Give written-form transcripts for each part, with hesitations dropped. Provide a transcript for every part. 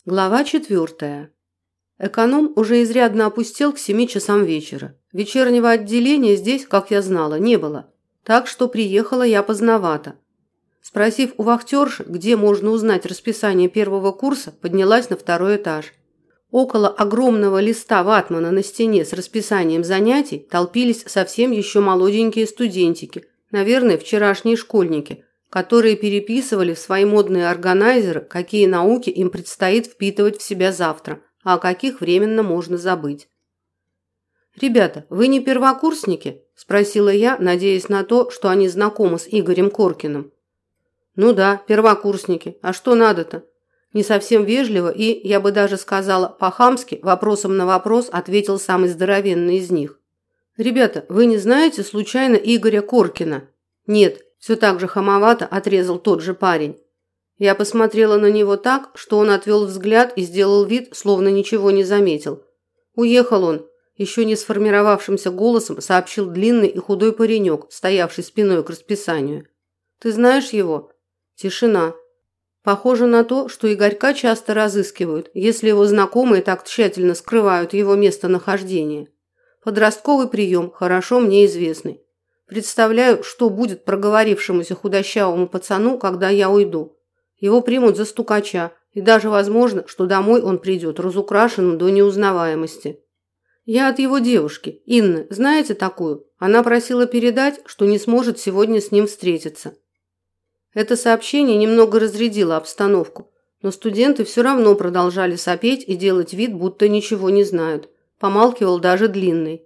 Глава 4. Эконом уже изрядно опустел к 7 часам вечера. Вечернего отделения здесь, как я знала, не было. Так что приехала я поздновато. Спросив у вахтерши, где можно узнать расписание первого курса, поднялась на второй этаж. Около огромного листа ватмана на стене с расписанием занятий толпились совсем еще молоденькие студентики, наверное, вчерашние школьники, которые переписывали в свои модные органайзеры, какие науки им предстоит впитывать в себя завтра, а о каких временно можно забыть. «Ребята, вы не первокурсники?» – спросила я, надеясь на то, что они знакомы с Игорем Коркиным. «Ну да, первокурсники. А что надо-то?» Не совсем вежливо и, я бы даже сказала, по-хамски, вопросом на вопрос ответил самый здоровенный из них. «Ребята, вы не знаете случайно Игоря Коркина?» «Нет», все так же хамовато отрезал тот же парень. Я посмотрела на него так, что он отвел взгляд и сделал вид, словно ничего не заметил. «Уехал он», – еще не сформировавшимся голосом сообщил длинный и худой паренек, стоявший спиной к расписанию. «Ты знаешь его?» Тишина. Похоже на то, что Игорька часто разыскивают, если его знакомые так тщательно скрывают его местонахождение. Подростковый прием, хорошо мне известный. Представляю, что будет проговорившемуся худощавому пацану, когда я уйду. Его примут за стукача, и даже возможно, что домой он придет разукрашенным до неузнаваемости. Я от его девушки, Инны, знаете такую? Она просила передать, что не сможет сегодня с ним встретиться. Это сообщение немного разрядило обстановку, но студенты все равно продолжали сопеть и делать вид, будто ничего не знают. Помалкивал даже длинный.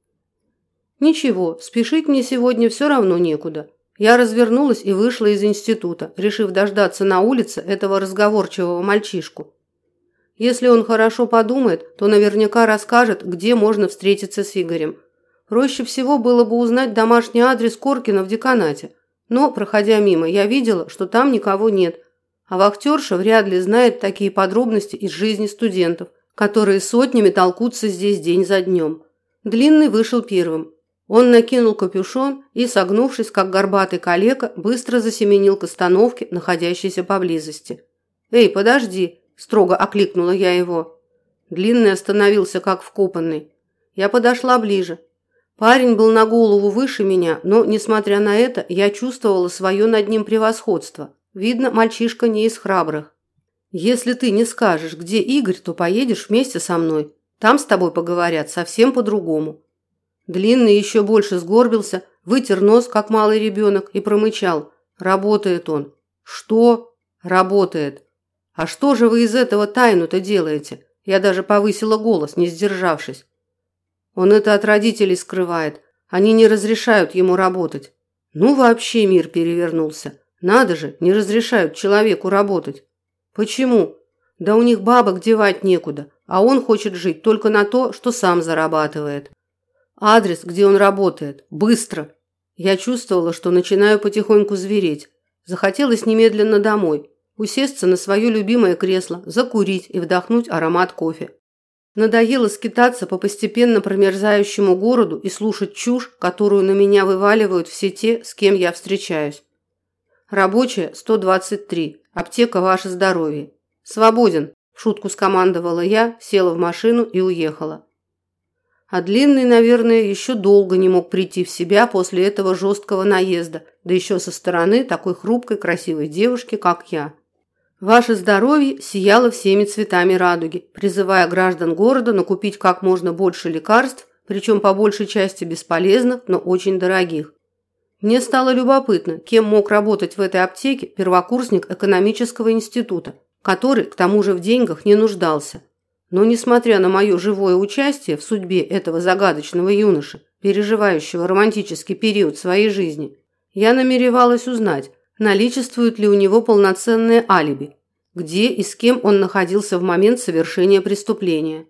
Ничего, спешить мне сегодня все равно некуда. Я развернулась и вышла из института, решив дождаться на улице этого разговорчивого мальчишку. Если он хорошо подумает, то наверняка расскажет, где можно встретиться с Игорем. Проще всего было бы узнать домашний адрес Коркина в деканате. Но, проходя мимо, я видела, что там никого нет. А вахтерша вряд ли знает такие подробности из жизни студентов, которые сотнями толкутся здесь день за днем. Длинный вышел первым. Он накинул капюшон и, согнувшись, как горбатый калека, быстро засеменил к остановке, находящейся поблизости. «Эй, подожди!» – строго окликнула я его. Длинный остановился, как вкопанный. Я подошла ближе. Парень был на голову выше меня, но, несмотря на это, я чувствовала свое над ним превосходство. Видно, мальчишка не из храбрых. «Если ты не скажешь, где Игорь, то поедешь вместе со мной. Там с тобой поговорят совсем по-другому». Длинный еще больше сгорбился, вытер нос, как малый ребенок, и промычал. «Работает он». «Что?» «Работает». «А что же вы из этого тайну-то делаете?» Я даже повысила голос, не сдержавшись. «Он это от родителей скрывает. Они не разрешают ему работать». Ну, вообще мир перевернулся. Надо же, не разрешают человеку работать. Почему? Да у них бабок девать некуда, а он хочет жить только на то, что сам зарабатывает. Адрес, где он работает. Быстро. Я чувствовала, что начинаю потихоньку звереть. Захотелось немедленно домой, усесться на свое любимое кресло, закурить и вдохнуть аромат кофе. Надоело скитаться по постепенно промерзающему городу и слушать чушь, которую на меня вываливают все те, с кем я встречаюсь. Рабочая 123. Аптека «Ваше здоровье». «Свободен», – в шутку скомандовала я, села в машину и уехала. А Длинный, наверное, еще долго не мог прийти в себя после этого жесткого наезда, да еще со стороны такой хрупкой, красивой девушки, как я. «Ваше здоровье» сияло всеми цветами радуги, призывая граждан города накупить как можно больше лекарств, причем по большей части бесполезных, но очень дорогих. Мне стало любопытно, кем мог работать в этой аптеке первокурсник экономического института, который, к тому же, в деньгах не нуждался. Но, несмотря на мое живое участие в судьбе этого загадочного юноши, переживающего романтический период своей жизни, я намеревалась узнать, наличествует ли у него полноценное алиби, где и с кем он находился в момент совершения преступления.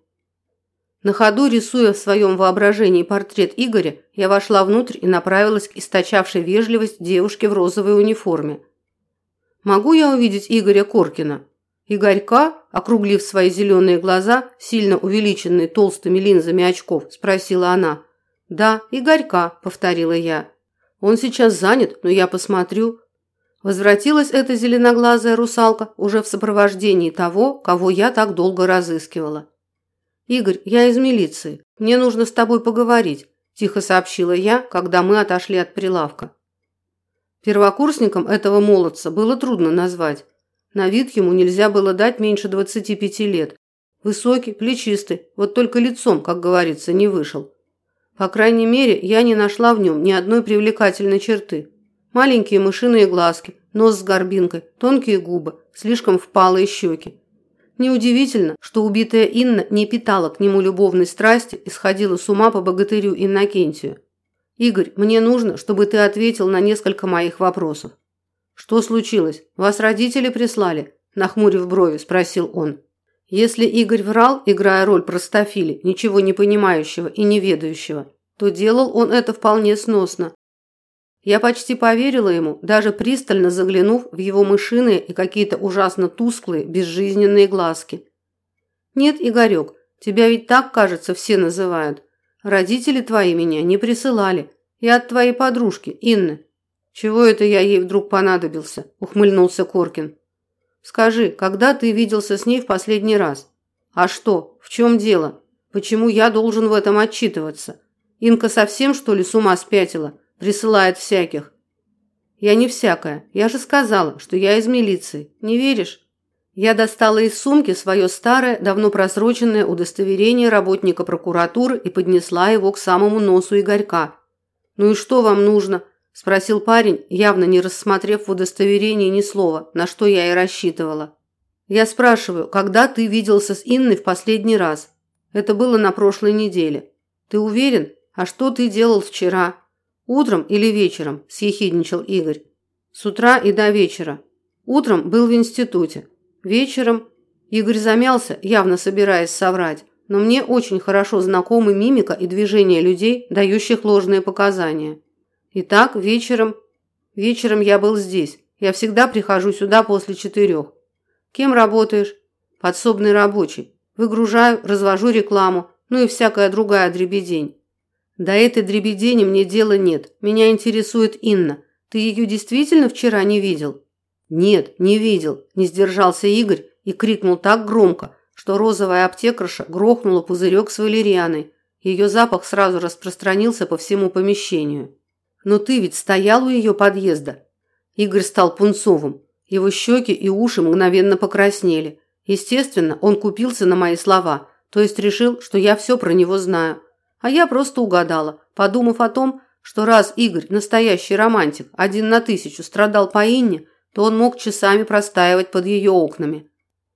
На ходу, рисуя в своем воображении портрет Игоря, я вошла внутрь и направилась к источавшей вежливость девушке в розовой униформе. «Могу я увидеть Игоря Коркина?» Игорька, округлив свои зеленые глаза, сильно увеличенные толстыми линзами очков, спросила она. «Да, Игорька», – повторила я. «Он сейчас занят, но я посмотрю». Возвратилась эта зеленоглазая русалка уже в сопровождении того, кого я так долго разыскивала. «Игорь, я из милиции. Мне нужно с тобой поговорить», – тихо сообщила я, когда мы отошли от прилавка. Первокурсником этого молодца было трудно назвать. На вид ему нельзя было дать меньше 25 лет. Высокий, плечистый, вот только лицом, как говорится, не вышел. По крайней мере, я не нашла в нем ни одной привлекательной черты. Маленькие мышиные глазки, нос с горбинкой, тонкие губы, слишком впалые щеки. Неудивительно, что убитая Инна не питала к нему любовной страсти и сходила с ума по богатырю Иннокентию. «Игорь, мне нужно, чтобы ты ответил на несколько моих вопросов». «Что случилось? Вас родители прислали?» – нахмурив брови, спросил он. Если Игорь врал, играя роль простофили, ничего не понимающего и не ведающего, то делал он это вполне сносно. Я почти поверила ему, даже пристально заглянув в его мышиные и какие-то ужасно тусклые, безжизненные глазки. «Нет, Игорек, тебя ведь так, кажется, все называют. Родители твои меня не присылали. Я от твоей подружки, Инны». «Чего это я ей вдруг понадобился?» – ухмыльнулся Коркин. «Скажи, когда ты виделся с ней в последний раз? А что? В чем дело? Почему я должен в этом отчитываться? Инка совсем, что ли, с ума спятила? Присылает всяких». «Я не всякая. Я же сказала, что я из милиции. Не веришь?» Я достала из сумки свое старое, давно просроченное удостоверение работника прокуратуры и поднесла его к самому носу Игорька. «Ну и что вам нужно?» – спросил парень, явно не рассмотрев в удостоверении ни слова, на что я и рассчитывала. «Я спрашиваю, когда ты виделся с Инной в последний раз? Это было на прошлой неделе. Ты уверен? А что ты делал вчера? Утром или вечером?» – съехидничал Игорь. «С утра и до вечера. Утром был в институте. Вечером...» Игорь замялся, явно собираясь соврать, но мне очень хорошо знакомы мимика и движения людей, дающих ложные показания. «Итак, вечером я был здесь. Я всегда прихожу сюда после 4. Кем работаешь?» «Подсобный рабочий. Выгружаю, развожу рекламу, ну и всякая другая дребедень». «До этой дребедени мне дела нет. Меня интересует Инна. Ты ее действительно вчера не видел?» «Нет, не видел», – не сдержался Игорь и крикнул так громко, что розовая аптекарша грохнула пузырек с валерианой. Ее запах сразу распространился по всему помещению. «Но ты ведь стоял у ее подъезда». Игорь стал пунцовым. Его щеки и уши мгновенно покраснели. Естественно, он купился на мои слова, то есть решил, что я все про него знаю. А я просто угадала, подумав о том, что раз Игорь, настоящий романтик, 1 на 1000 страдал по Инне, то он мог часами простаивать под ее окнами.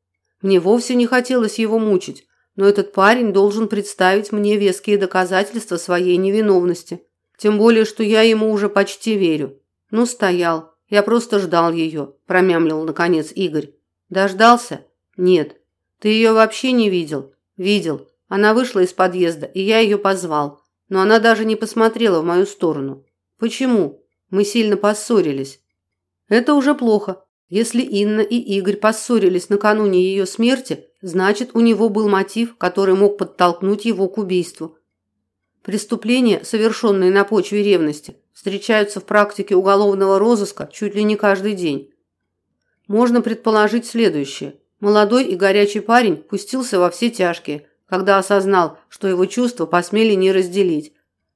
Мне вовсе не хотелось его мучить, но этот парень должен представить мне веские доказательства своей невиновности. Тем более, что я ему уже почти верю. «Ну, стоял. Я просто ждал ее», – промямлил наконец Игорь. «Дождался? Нет. Ты ее вообще не видел?» «Видел. Она вышла из подъезда, и я ее позвал. Но она даже не посмотрела в мою сторону. Почему? Мы сильно поссорились». «Это уже плохо. Если Инна и Игорь поссорились накануне ее смерти, значит, у него был мотив, который мог подтолкнуть его к убийству. Преступления, совершенные на почве ревности, встречаются в практике уголовного розыска чуть ли не каждый день. Можно предположить следующее. Молодой и горячий парень пустился во все тяжкие, когда осознал, что его чувства посмели не разделить.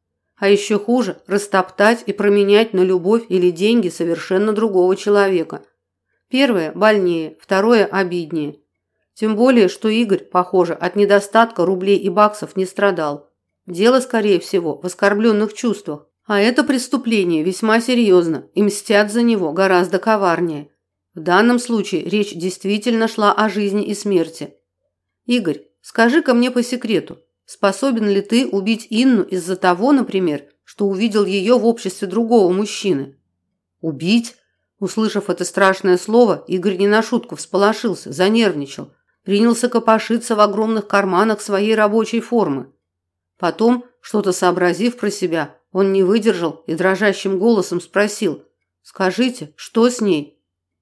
А еще хуже – растоптать и променять на любовь или деньги совершенно другого человека. Первое – больнее, второе – обиднее. Тем более, что Игорь, похоже, от недостатка рублей и баксов не страдал. Дело, скорее всего, в оскорбленных чувствах. А это преступление весьма серьезно, и мстят за него гораздо коварнее. В данном случае речь действительно шла о жизни и смерти. «Игорь, скажи-ка мне по секрету, способен ли ты убить Инну из-за того, например, что увидел ее в обществе другого мужчины?» «Убить?» Услышав это страшное слово, Игорь не на шутку всполошился, занервничал, принялся копошиться в огромных карманах своей рабочей формы. Потом, что-то сообразив про себя, он не выдержал и дрожащим голосом спросил: «Скажите, что с ней?»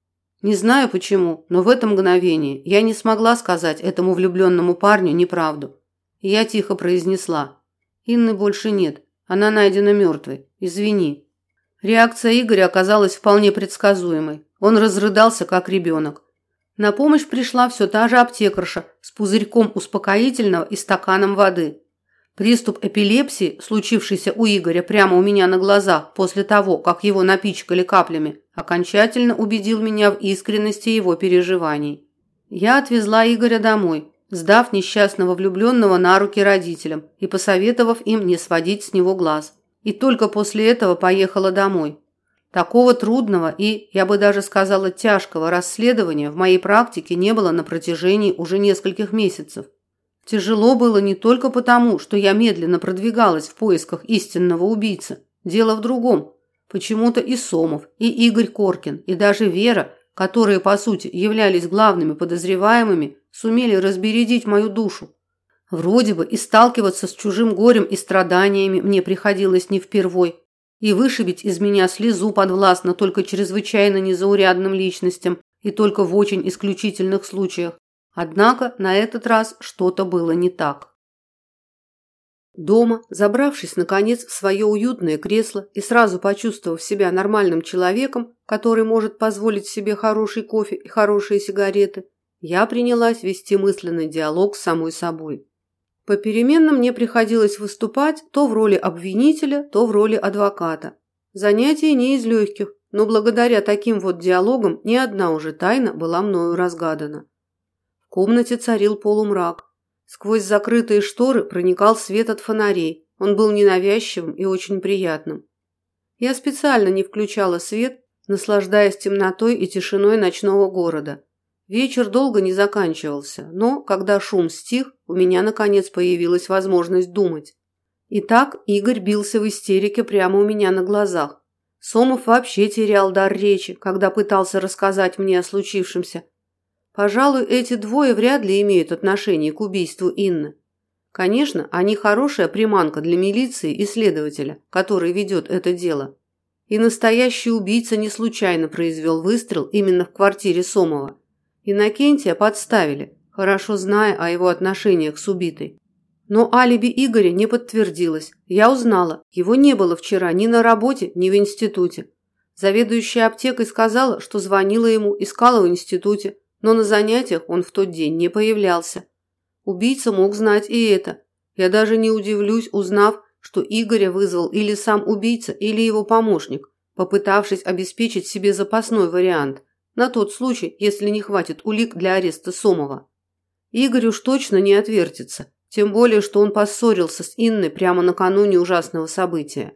Не знаю почему, но в это мгновение я не смогла сказать этому влюбленному парню неправду. И я тихо произнесла: «Инны больше нет, она найдена мертвой, извини». Реакция Игоря оказалась вполне предсказуемой. Он разрыдался, как ребенок. На помощь пришла все та же аптекарша с пузырьком успокоительного и стаканом воды. Приступ эпилепсии, случившийся у Игоря прямо у меня на глазах после того, как его напичкали каплями, окончательно убедил меня в искренности его переживаний. Я отвезла Игоря домой, сдав несчастного влюбленного на руки родителям и посоветовав им не сводить с него глаз. И только после этого поехала домой. Такого трудного и, я бы даже сказала, тяжкого расследования в моей практике не было на протяжении уже нескольких месяцев. Тяжело было не только потому, что я медленно продвигалась в поисках истинного убийцы. Дело в другом. Почему-то и Сомов, и Игорь Коркин, и даже Вера, которые, по сути, являлись главными подозреваемыми, сумели разбередить мою душу. Вроде бы и сталкиваться с чужим горем и страданиями мне приходилось не впервой, и вышибить из меня слезу подвластно только чрезвычайно незаурядным личностям и только в очень исключительных случаях. Однако на этот раз что-то было не так. Дома, забравшись наконец в свое уютное кресло и сразу почувствовав себя нормальным человеком, который может позволить себе хороший кофе и хорошие сигареты, я принялась вести мысленный диалог с самой собой. Попеременно мне приходилось выступать то в роли обвинителя, то в роли адвоката. Занятие не из легких, но благодаря таким вот диалогам ни одна уже тайна была мною разгадана. В комнате царил полумрак. Сквозь закрытые шторы проникал свет от фонарей. Он был ненавязчивым и очень приятным. Я специально не включала свет, наслаждаясь темнотой и тишиной ночного города. Вечер долго не заканчивался, но, когда шум стих, у меня, наконец, появилась возможность думать. Итак, Игорь бился в истерике прямо у меня на глазах. Сомов вообще терял дар речи, когда пытался рассказать мне о случившемся. Пожалуй, эти двое вряд ли имеют отношение к убийству Инны. Конечно, они хорошая приманка для милиции и следователя, который ведет это дело. И настоящий убийца не случайно произвел выстрел именно в квартире Сомова. Иннокентия подставили, хорошо зная о его отношениях с убитой. Но алиби Игоря не подтвердилось. Я узнала, его не было вчера ни на работе, ни в институте. Заведующая аптекой сказала, что звонила ему, искала в институте, но на занятиях он в тот день не появлялся. Убийца мог знать и это. Я даже не удивлюсь, узнав, что Игоря вызвал или сам убийца, или его помощник, попытавшись обеспечить себе запасной вариант, на тот случай, если не хватит улик для ареста Сомова. Игорь уж точно не отвертится, тем более, что он поссорился с Инной прямо накануне ужасного события.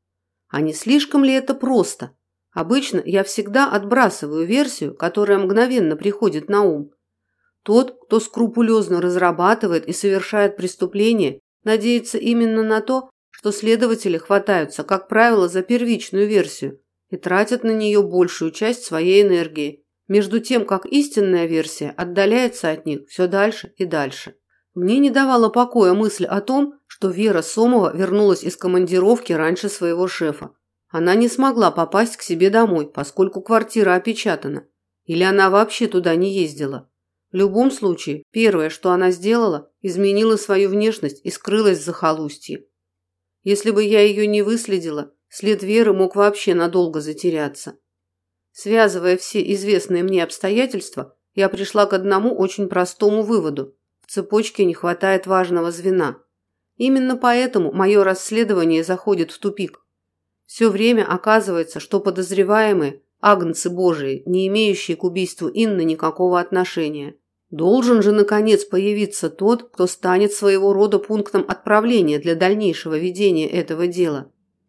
А не слишком ли это просто? Обычно я всегда отбрасываю версию, которая мгновенно приходит на ум. Тот, кто скрупулезно разрабатывает и совершает преступление, надеется именно на то, что следователи хватаются, как правило, за первичную версию и тратят на нее большую часть своей энергии, между тем, как истинная версия отдаляется от них все дальше и дальше. Мне не давала покоя мысль о том, что Вера Сомова вернулась из командировки раньше своего шефа. Она не смогла попасть к себе домой, поскольку квартира опечатана. Или она вообще туда не ездила. В любом случае, первое, что она сделала, изменила свою внешность и скрылась в захолустье. Если бы я ее не выследила, след Веры мог вообще надолго затеряться. Связывая все известные мне обстоятельства, я пришла к одному очень простому выводу. В цепочке не хватает важного звена. Именно поэтому мое расследование заходит в тупик. Все время оказывается, что подозреваемые – агнцы Божии, не имеющие к убийству Инны никакого отношения. Должен же, наконец, появиться тот, кто станет своего рода пунктом отправления для дальнейшего ведения этого дела.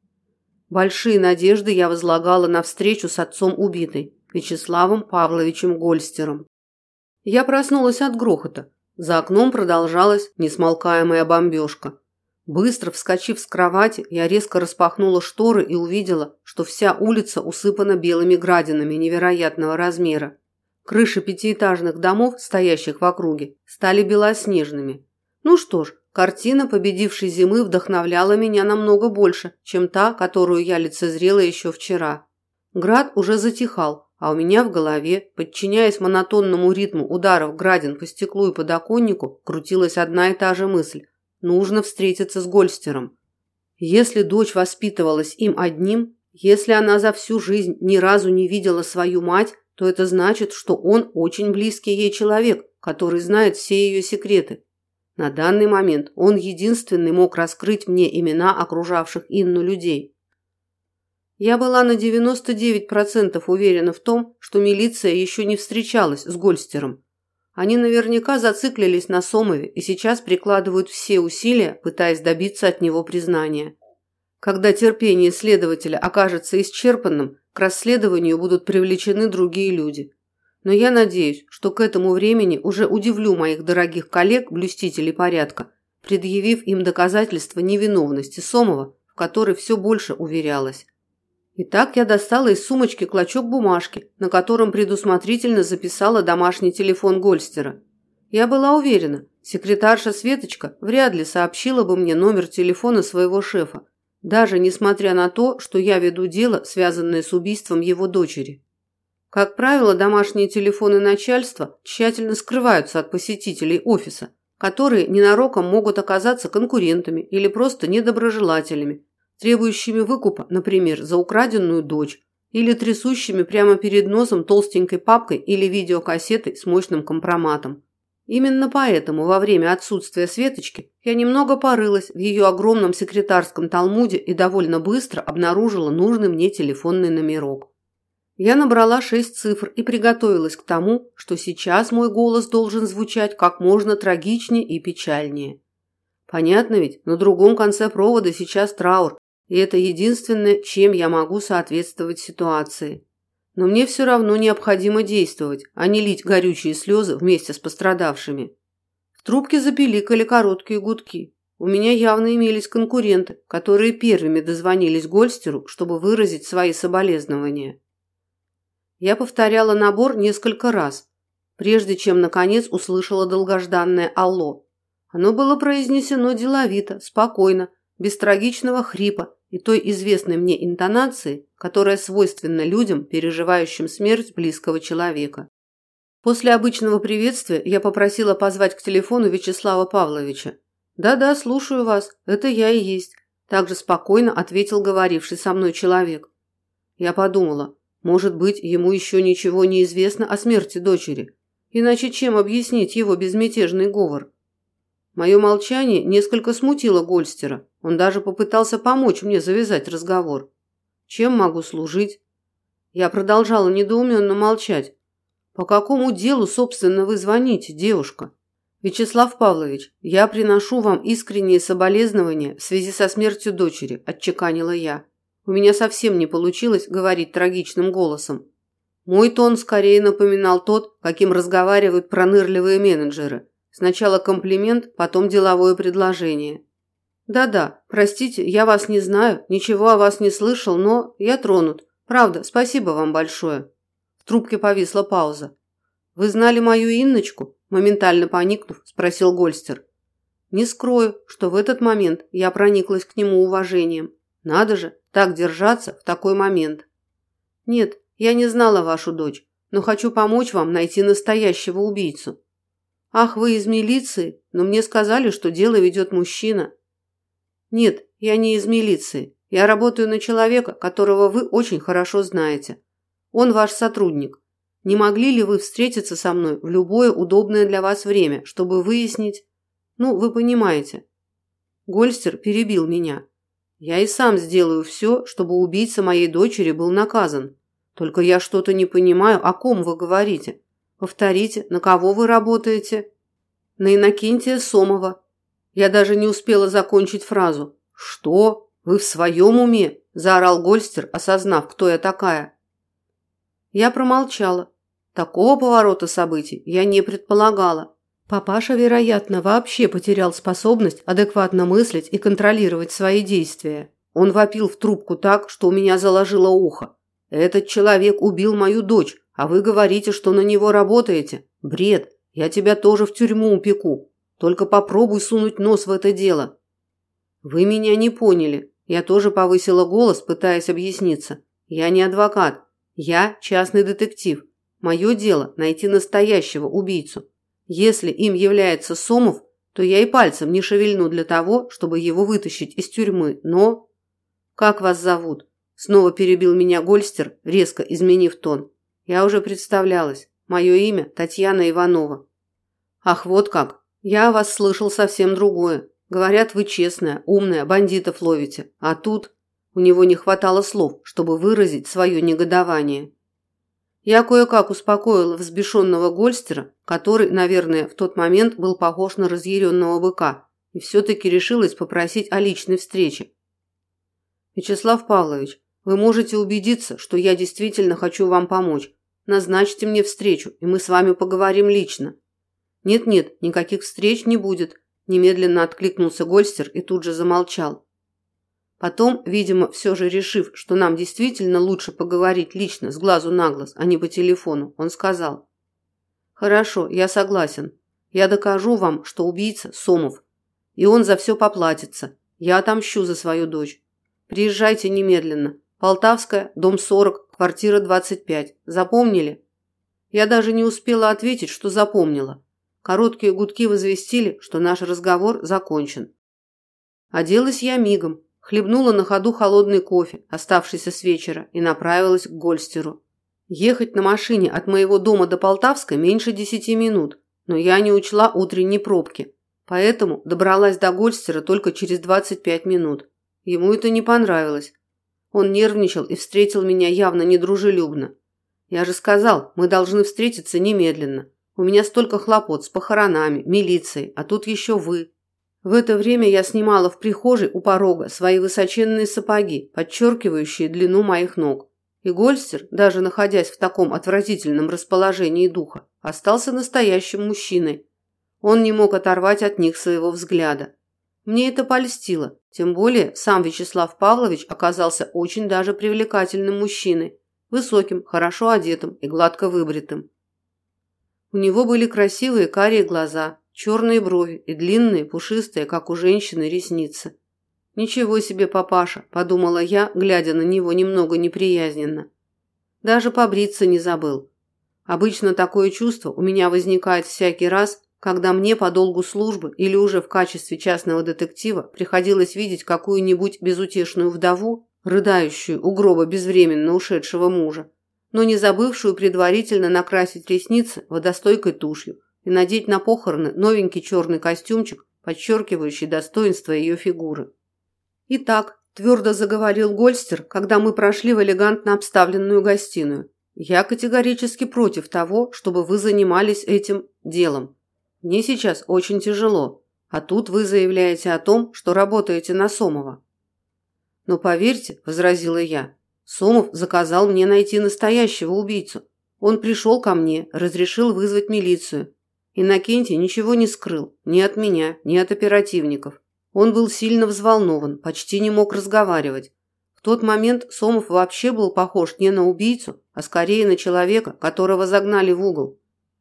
Большие надежды я возлагала на встречу с отцом убитой, Вячеславом Павловичем Гольстером. Я проснулась от грохота. За окном продолжалась несмолкаемая бомбежка. Быстро вскочив с кровати, я резко распахнула шторы и увидела, что вся улица усыпана белыми градинами невероятного размера. Крыши пятиэтажных домов, стоящих в округе, стали белоснежными. Ну что ж, картина победившей зимы вдохновляла меня намного больше, чем та, которую я лицезрела еще вчера. Град уже затихал, а у меня в голове, подчиняясь монотонному ритму ударов градин по стеклу и подоконнику, крутилась одна и та же мысль. Нужно встретиться с Гольстером. Если дочь воспитывалась им одним, Если она за всю жизнь ни разу не видела свою мать, то это значит, что он очень близкий ей человек, который знает все ее секреты. На данный момент он единственный мог раскрыть мне имена окружавших Инну людей. Я была на 99% уверена в том, что милиция еще не встречалась с Гольстером. Они наверняка зациклились на Сомове и сейчас прикладывают все усилия, пытаясь добиться от него признания. Когда терпение следователя окажется исчерпанным, к расследованию будут привлечены другие люди. Но я надеюсь, что к этому времени уже удивлю моих дорогих коллег-блюстителей порядка, предъявив им доказательства невиновности Сомова, в которой все больше уверялась. Итак, я достала из сумочки клочок бумажки, на котором предусмотрительно записала домашний телефон Гольстера. Я была уверена, секретарша Светочка вряд ли сообщила бы мне номер телефона своего шефа, даже несмотря на то, что я веду дело, связанное с убийством его дочери. Как правило, домашние телефоны начальства тщательно скрываются от посетителей офиса, которые ненароком могут оказаться конкурентами или просто недоброжелателями, требующими выкупа, например, за украденную дочь, или трясущими прямо перед носом толстенькой папкой или видеокассетой с мощным компроматом. Именно поэтому во время отсутствия Светочки я немного порылась в ее огромном секретарском талмуде и довольно быстро обнаружила нужный мне телефонный номерок. Я набрала 6 цифр и приготовилась к тому, что сейчас мой голос должен звучать как можно трагичнее и печальнее. Понятно ведь, на другом конце провода сейчас траур, и это единственное, чем я могу соответствовать ситуации. Но мне все равно необходимо действовать, а не лить горючие слезы вместе с пострадавшими. В трубке запиликали короткие гудки. У меня явно имелись конкуренты, которые первыми дозвонились Гольстеру, чтобы выразить свои соболезнования. Я повторяла набор несколько раз, прежде чем, наконец, услышала долгожданное «Алло». Оно было произнесено деловито, спокойно, без трагичного хрипа и той известной мне интонации, которая свойственна людям, переживающим смерть близкого человека. После обычного приветствия я попросила позвать к телефону Вячеслава Павловича. «Да-да, слушаю вас, это я и есть», – также спокойно ответил говоривший со мной человек. Я подумала, может быть, ему еще ничего не известно о смерти дочери, иначе чем объяснить его безмятежный говор? Мое молчание несколько смутило Гольстера. Он даже попытался помочь мне завязать разговор. Чем могу служить? Я продолжала недоуменно молчать. По какому делу, собственно, вы звоните, девушка? Вячеслав Павлович, я приношу вам искренние соболезнования в связи со смертью дочери, отчеканила я. У меня совсем не получилось говорить трагичным голосом. Мой тон скорее напоминал тот, каким разговаривают пронырливые менеджеры. Сначала комплимент, потом деловое предложение. Да-да, простите, я вас не знаю, ничего о вас не слышал, но я тронут. Правда, спасибо вам большое. В трубке повисла пауза. Вы знали мою Инночку? Моментально поникнув, спросил Гольстер. Не скрою, что в этот момент я прониклась к нему уважением. Надо же, так держаться в такой момент. Нет, я не знала вашу дочь, но хочу помочь вам найти настоящего убийцу. Ах, вы из милиции, но мне сказали, что дело ведет мужчина. Нет, я не из милиции. Я работаю на человека, которого вы очень хорошо знаете. Он ваш сотрудник. Не могли ли вы встретиться со мной в любое удобное для вас время, чтобы выяснить... Ну, вы понимаете. Гольстер перебил меня. Я и сам сделаю все, чтобы убийца моей дочери был наказан. Только я что-то не понимаю, о ком вы говорите. Повторите, на кого вы работаете? На Иннокентия Сомова. Я даже не успела закончить фразу. Что? Вы в своем уме? Заорал Гольстер, осознав, кто я такая. Я промолчала. Такого поворота событий я не предполагала. Папаша, вероятно, вообще потерял способность адекватно мыслить и контролировать свои действия. Он вопил в трубку так, что у меня заложило ухо. Этот человек убил мою дочь, а вы говорите, что на него работаете. Бред. Я тебя тоже в тюрьму упеку. Только попробуй сунуть нос в это дело. Вы меня не поняли. Я тоже повысила голос, пытаясь объясниться. Я не адвокат. Я частный детектив. Мое дело найти настоящего убийцу. Если им является Сомов, то я и пальцем не шевельну для того, чтобы его вытащить из тюрьмы. Но... Как вас зовут? Снова перебил меня Гольстер, резко изменив тон. Я уже представлялась. Мое имя Татьяна Иванова. Ах, вот как. Я о вас слышал совсем другое. Говорят, вы честная, умная, бандитов ловите. А тут у него не хватало слов, чтобы выразить свое негодование. Я кое-как успокоила взбешенного Гольстера, который, наверное, в тот момент был похож на разъяренного быка, и все-таки решилась попросить о личной встрече. Вячеслав Павлович, вы можете убедиться, что я действительно хочу вам помочь. Назначьте мне встречу, и мы с вами поговорим лично. Нет-нет, никаких встреч не будет, немедленно откликнулся Гольстер и тут же замолчал. Потом, видимо, все же решив, что нам действительно лучше поговорить лично, с глазу на глаз, а не по телефону, он сказал: «Хорошо, я согласен. Я докажу вам, что убийца Сомов. И он за все поплатится. Я отомщу за свою дочь. Приезжайте немедленно. Полтавская, дом 40, квартира 25. Запомнили?» Я даже не успела ответить, что запомнила. Короткие гудки возвестили, что наш разговор закончен. Оделась я мигом. Хлебнула на ходу холодный кофе, оставшийся с вечера, и направилась к Гольстеру. Ехать на машине от моего дома до Полтавской меньше 10 минут, но я не учла утренней пробки, поэтому добралась до Гольстера только через 25 минут. Ему это не понравилось. Он нервничал и встретил меня явно недружелюбно. Я же сказал, мы должны встретиться немедленно. У меня столько хлопот с похоронами, милицией, а тут еще вы. В это время я снимала в прихожей у порога свои высоченные сапоги, подчеркивающие длину моих ног. И Гольстер, даже находясь в таком отвратительном расположении духа, остался настоящим мужчиной. Он не мог оторвать от них своего взгляда. Мне это польстило, тем более сам Вячеслав Павлович оказался очень даже привлекательным мужчиной, высоким, хорошо одетым и гладко выбритым. У него были красивые карие глаза, черные брови и длинные, пушистые, как у женщины, ресницы. «Ничего себе, папаша», – подумала я, глядя на него немного неприязненно. Даже побриться не забыл. Обычно такое чувство у меня возникает всякий раз, когда мне по долгу службы или уже в качестве частного детектива приходилось видеть какую-нибудь безутешную вдову, рыдающую у гроба безвременно ушедшего мужа, но не забывшую предварительно накрасить ресницы водостойкой тушью и надеть на похороны новенький черный костюмчик, подчеркивающий достоинство ее фигуры. «Итак», – твердо заговорил Гольстер, когда мы прошли в элегантно обставленную гостиную, «я категорически против того, чтобы вы занимались этим делом. Мне сейчас очень тяжело, а тут вы заявляете о том, что работаете на Сомова». «Но поверьте», – возразила я, – «Сомов заказал мне найти настоящего убийцу. Он пришел ко мне, разрешил вызвать милицию. Иннокентий ничего не скрыл, ни от меня, ни от оперативников. Он был сильно взволнован, почти не мог разговаривать. В тот момент Сомов вообще был похож не на убийцу, а скорее на человека, которого загнали в угол.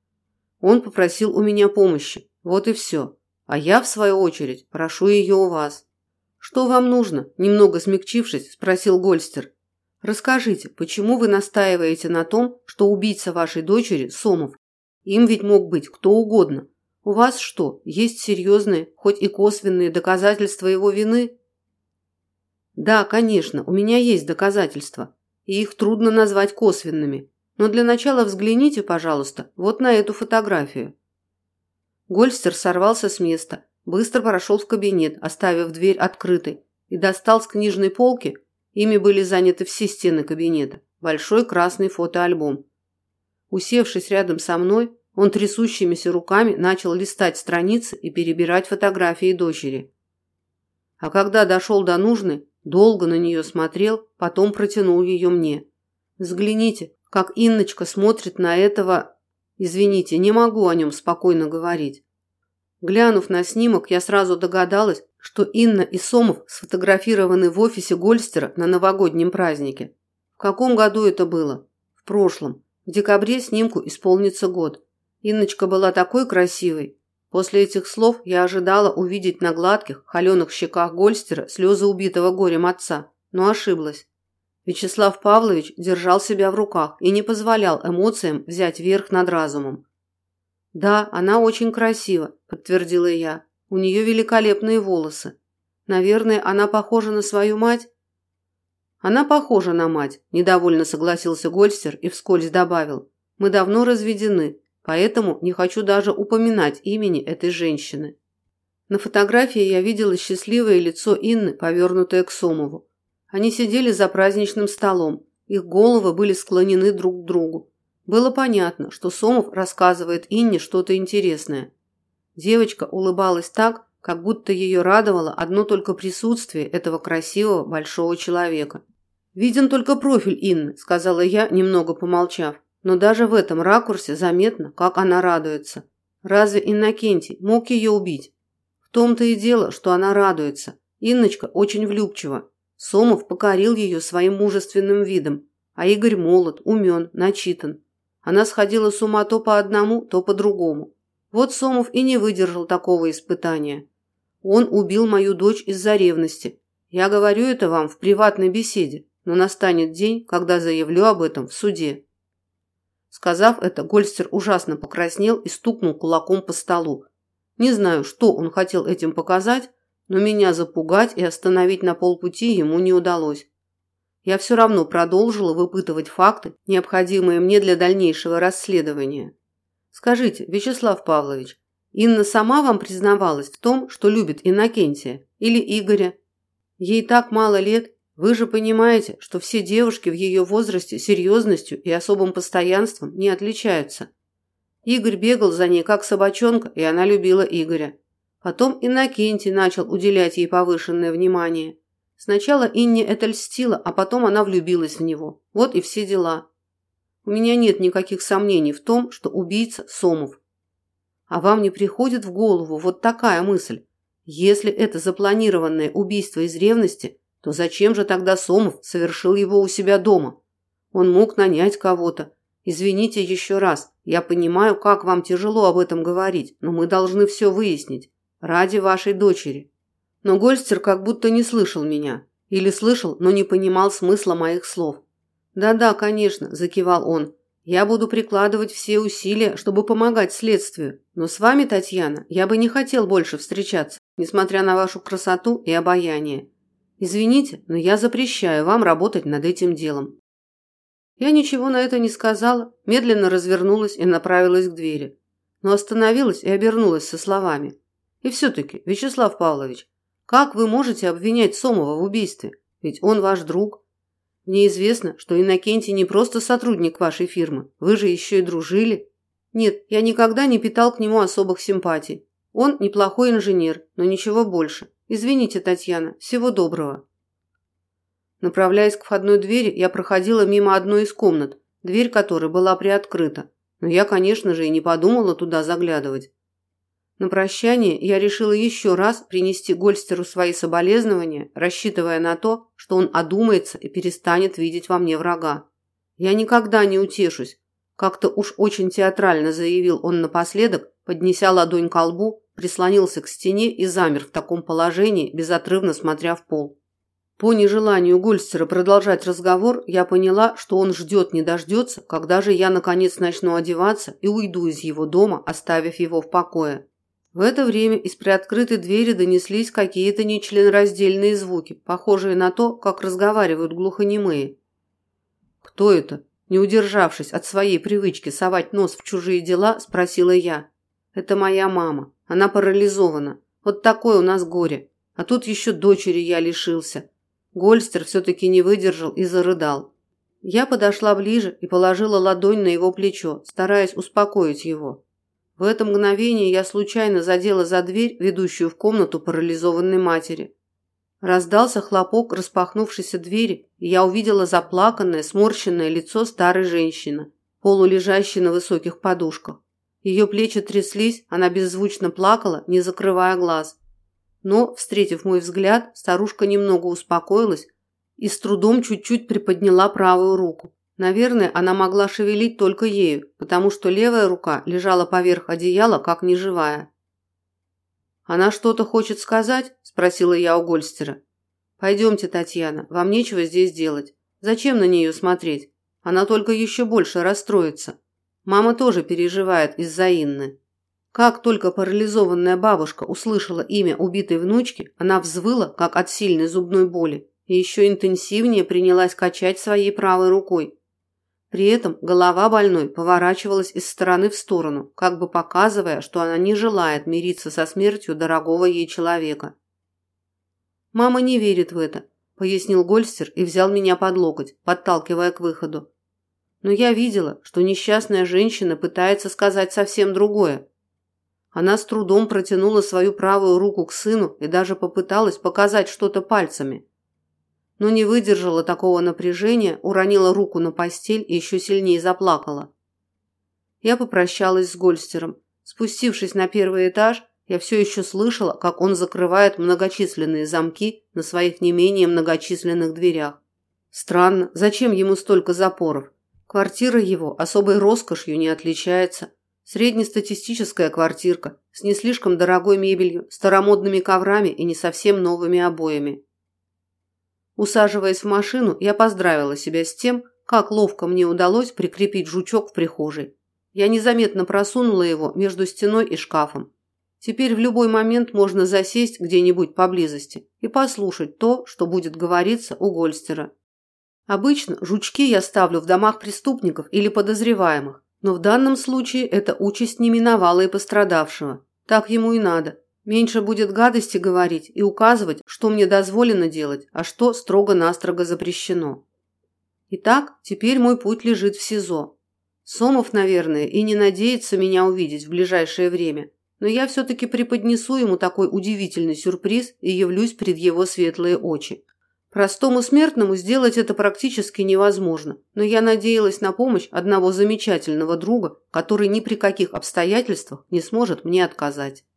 Он попросил у меня помощи, вот и все. А я, в свою очередь, прошу ее у вас». «Что вам нужно?» – немного смягчившись, спросил Гольстер. «Расскажите, почему вы настаиваете на том, что убийца вашей дочери – Сомов? Им ведь мог быть кто угодно. У вас что, есть серьезные, хоть и косвенные доказательства его вины?» «Да, конечно, у меня есть доказательства, и их трудно назвать косвенными. Но для начала взгляните, пожалуйста, вот на эту фотографию». Гольстер сорвался с места, быстро прошел в кабинет, оставив дверь открытой, и достал с книжной полки, ими были заняты все стены кабинета, большой красный фотоальбом. Усевшись рядом со мной, он трясущимися руками начал листать страницы и перебирать фотографии дочери. А когда дошел до нужной, долго на нее смотрел, потом протянул ее мне. «Взгляните, как Инночка смотрит на этого...» Извините, не могу о нем спокойно говорить. Глянув на снимок, я сразу догадалась, что Инна и Сомов сфотографированы в офисе Гольстера на новогоднем празднике. В каком году это было? В прошлом. В декабре снимку исполнится год. Инночка была такой красивой. После этих слов я ожидала увидеть на гладких, холеных щеках Гольстера слезы убитого горем отца, но ошиблась. Вячеслав Павлович держал себя в руках и не позволял эмоциям взять верх над разумом. «Да, она очень красива», – подтвердила я. «У нее великолепные волосы. Наверное, она похожа на свою мать?» Она похожа на мать, недовольно согласился Гольстер и вскользь добавил. Мы давно разведены, поэтому не хочу даже упоминать имени этой женщины. На фотографии я видела счастливое лицо Инны, повернутое к Сомову. Они сидели за праздничным столом, их головы были склонены друг к другу. Было понятно, что Сомов рассказывает Инне что-то интересное. Девочка улыбалась так, как будто ее радовало одно только присутствие этого красивого большого человека. «Виден только профиль Инны», – сказала я, немного помолчав. Но даже в этом ракурсе заметно, как она радуется. Разве Иннокентий мог ее убить? В том-то и дело, что она радуется. Инночка очень влюбчива. Сомов покорил ее своим мужественным видом, а Игорь молод, умен, начитан. Она сходила с ума то по одному, то по другому. Вот Сомов и не выдержал такого испытания. Он убил мою дочь из-за ревности. Я говорю это вам в приватной беседе, но настанет день, когда заявлю об этом в суде. Сказав это, Гольстер ужасно покраснел и стукнул кулаком по столу. Не знаю, что он хотел этим показать, но меня запугать и остановить на полпути ему не удалось. Я все равно продолжила выпытывать факты, необходимые мне для дальнейшего расследования. Скажите, Вячеслав Павлович, Инна сама вам признавалась в том, что любит Иннокентия или Игоря? Ей так мало лет. Вы же понимаете, что все девушки в ее возрасте серьезностью и особым постоянством не отличаются. Игорь бегал за ней как собачонка, и она любила Игоря. Потом Иннокентий начал уделять ей повышенное внимание. Сначала Инне это льстило, а потом она влюбилась в него. Вот и все дела. У меня нет никаких сомнений в том, что убийца Сомов. А вам не приходит в голову вот такая мысль? Если это запланированное убийство из ревности, то зачем же тогда Сомов совершил его у себя дома? Он мог нанять кого-то. Извините еще раз, я понимаю, как вам тяжело об этом говорить, но мы должны все выяснить. Ради вашей дочери. Но Гольстер как будто не слышал меня. Или слышал, но не понимал смысла моих слов. «Да-да, конечно», – закивал он. «Я буду прикладывать все усилия, чтобы помогать следствию. Но с вами, Татьяна, я бы не хотел больше встречаться, несмотря на вашу красоту и обаяние. Извините, но я запрещаю вам работать над этим делом». Я ничего на это не сказала, медленно развернулась и направилась к двери. Но остановилась и обернулась со словами. «И все-таки, Вячеслав Павлович, как вы можете обвинять Сомова в убийстве? Ведь он ваш друг. Мне известно, что Иннокентий не просто сотрудник вашей фирмы, вы же еще и дружили. Нет, я никогда не питал к нему особых симпатий. Он неплохой инженер, но ничего больше. Извините, Татьяна, всего доброго». Направляясь к входной двери, я проходила мимо одной из комнат, дверь которой была приоткрыта. Но я, конечно же, и не подумала туда заглядывать. На прощание я решила еще раз принести Гольстеру свои соболезнования, рассчитывая на то, что он одумается и перестанет видеть во мне врага. «Я никогда не утешусь», – как-то уж очень театрально заявил он напоследок, поднеся ладонь ко лбу, прислонился к стене и замер в таком положении, безотрывно смотря в пол. По нежеланию Гольстера продолжать разговор, я поняла, что он ждет не дождется, когда же я наконец начну одеваться и уйду из его дома, оставив его в покое. В это время из приоткрытой двери донеслись какие-то нечленораздельные звуки, похожие на то, как разговаривают глухонемые. «Кто это?» Не удержавшись от своей привычки совать нос в чужие дела, спросила я. «Это моя мама. Она парализована. Вот такое у нас горе. А тут еще дочери я лишился». Гольстер все-таки не выдержал и зарыдал. Я подошла ближе и положила ладонь на его плечо, стараясь успокоить его. В это мгновение я случайно задела за дверь, ведущую в комнату парализованной матери. Раздался хлопок распахнувшейся двери, и я увидела заплаканное, сморщенное лицо старой женщины, полулежащей на высоких подушках. Ее плечи тряслись, она беззвучно плакала, не закрывая глаз. Но, встретив мой взгляд, старушка немного успокоилась и с трудом чуть-чуть приподняла правую руку. Наверное, она могла шевелить только ею, потому что левая рука лежала поверх одеяла, как неживая. «Она что-то хочет сказать?» – спросила я у Гольстера. «Пойдемте, Татьяна, вам нечего здесь делать. Зачем на нее смотреть? Она только еще больше расстроится. Мама тоже переживает из-за Инны». Как только парализованная бабушка услышала имя убитой внучки, она взвыла, как от сильной зубной боли. и еще интенсивнее принялась качать своей правой рукой. При этом голова больной поворачивалась из стороны в сторону, как бы показывая, что она не желает мириться со смертью дорогого ей человека. «Мама не верит в это», – пояснил Гольстер и взял меня под локоть, подталкивая к выходу. Но я видела, что несчастная женщина пытается сказать совсем другое. Она с трудом протянула свою правую руку к сыну и даже попыталась показать что-то пальцами. Но не выдержала такого напряжения, уронила руку на постель и еще сильнее заплакала. Я попрощалась с Гольстером. Спустившись на первый этаж, я все еще слышала, как он закрывает многочисленные замки на своих не менее многочисленных дверях. Странно, зачем ему столько запоров? Квартира его особой роскошью не отличается. Среднестатистическая квартирка с не слишком дорогой мебелью, старомодными коврами и не совсем новыми обоями. Усаживаясь в машину, я поздравила себя с тем, как ловко мне удалось прикрепить жучок в прихожей. Я незаметно просунула его между стеной и шкафом. Теперь в любой момент можно засесть где-нибудь поблизости и послушать то, что будет говориться у Гольстера. Обычно жучки я ставлю в домах преступников или подозреваемых, но в данном случае эта участь не миновала и пострадавшего. Так ему и надо. Меньше будет гадости говорить и указывать, что мне дозволено делать, а что строго-настрого запрещено. Итак, теперь мой путь лежит в СИЗО. Сомов, наверное, и не надеется меня увидеть в ближайшее время, но я все-таки преподнесу ему такой удивительный сюрприз и явлюсь пред его светлые очи. Простому смертному сделать это практически невозможно, но я надеялась на помощь одного замечательного друга, который ни при каких обстоятельствах не сможет мне отказать.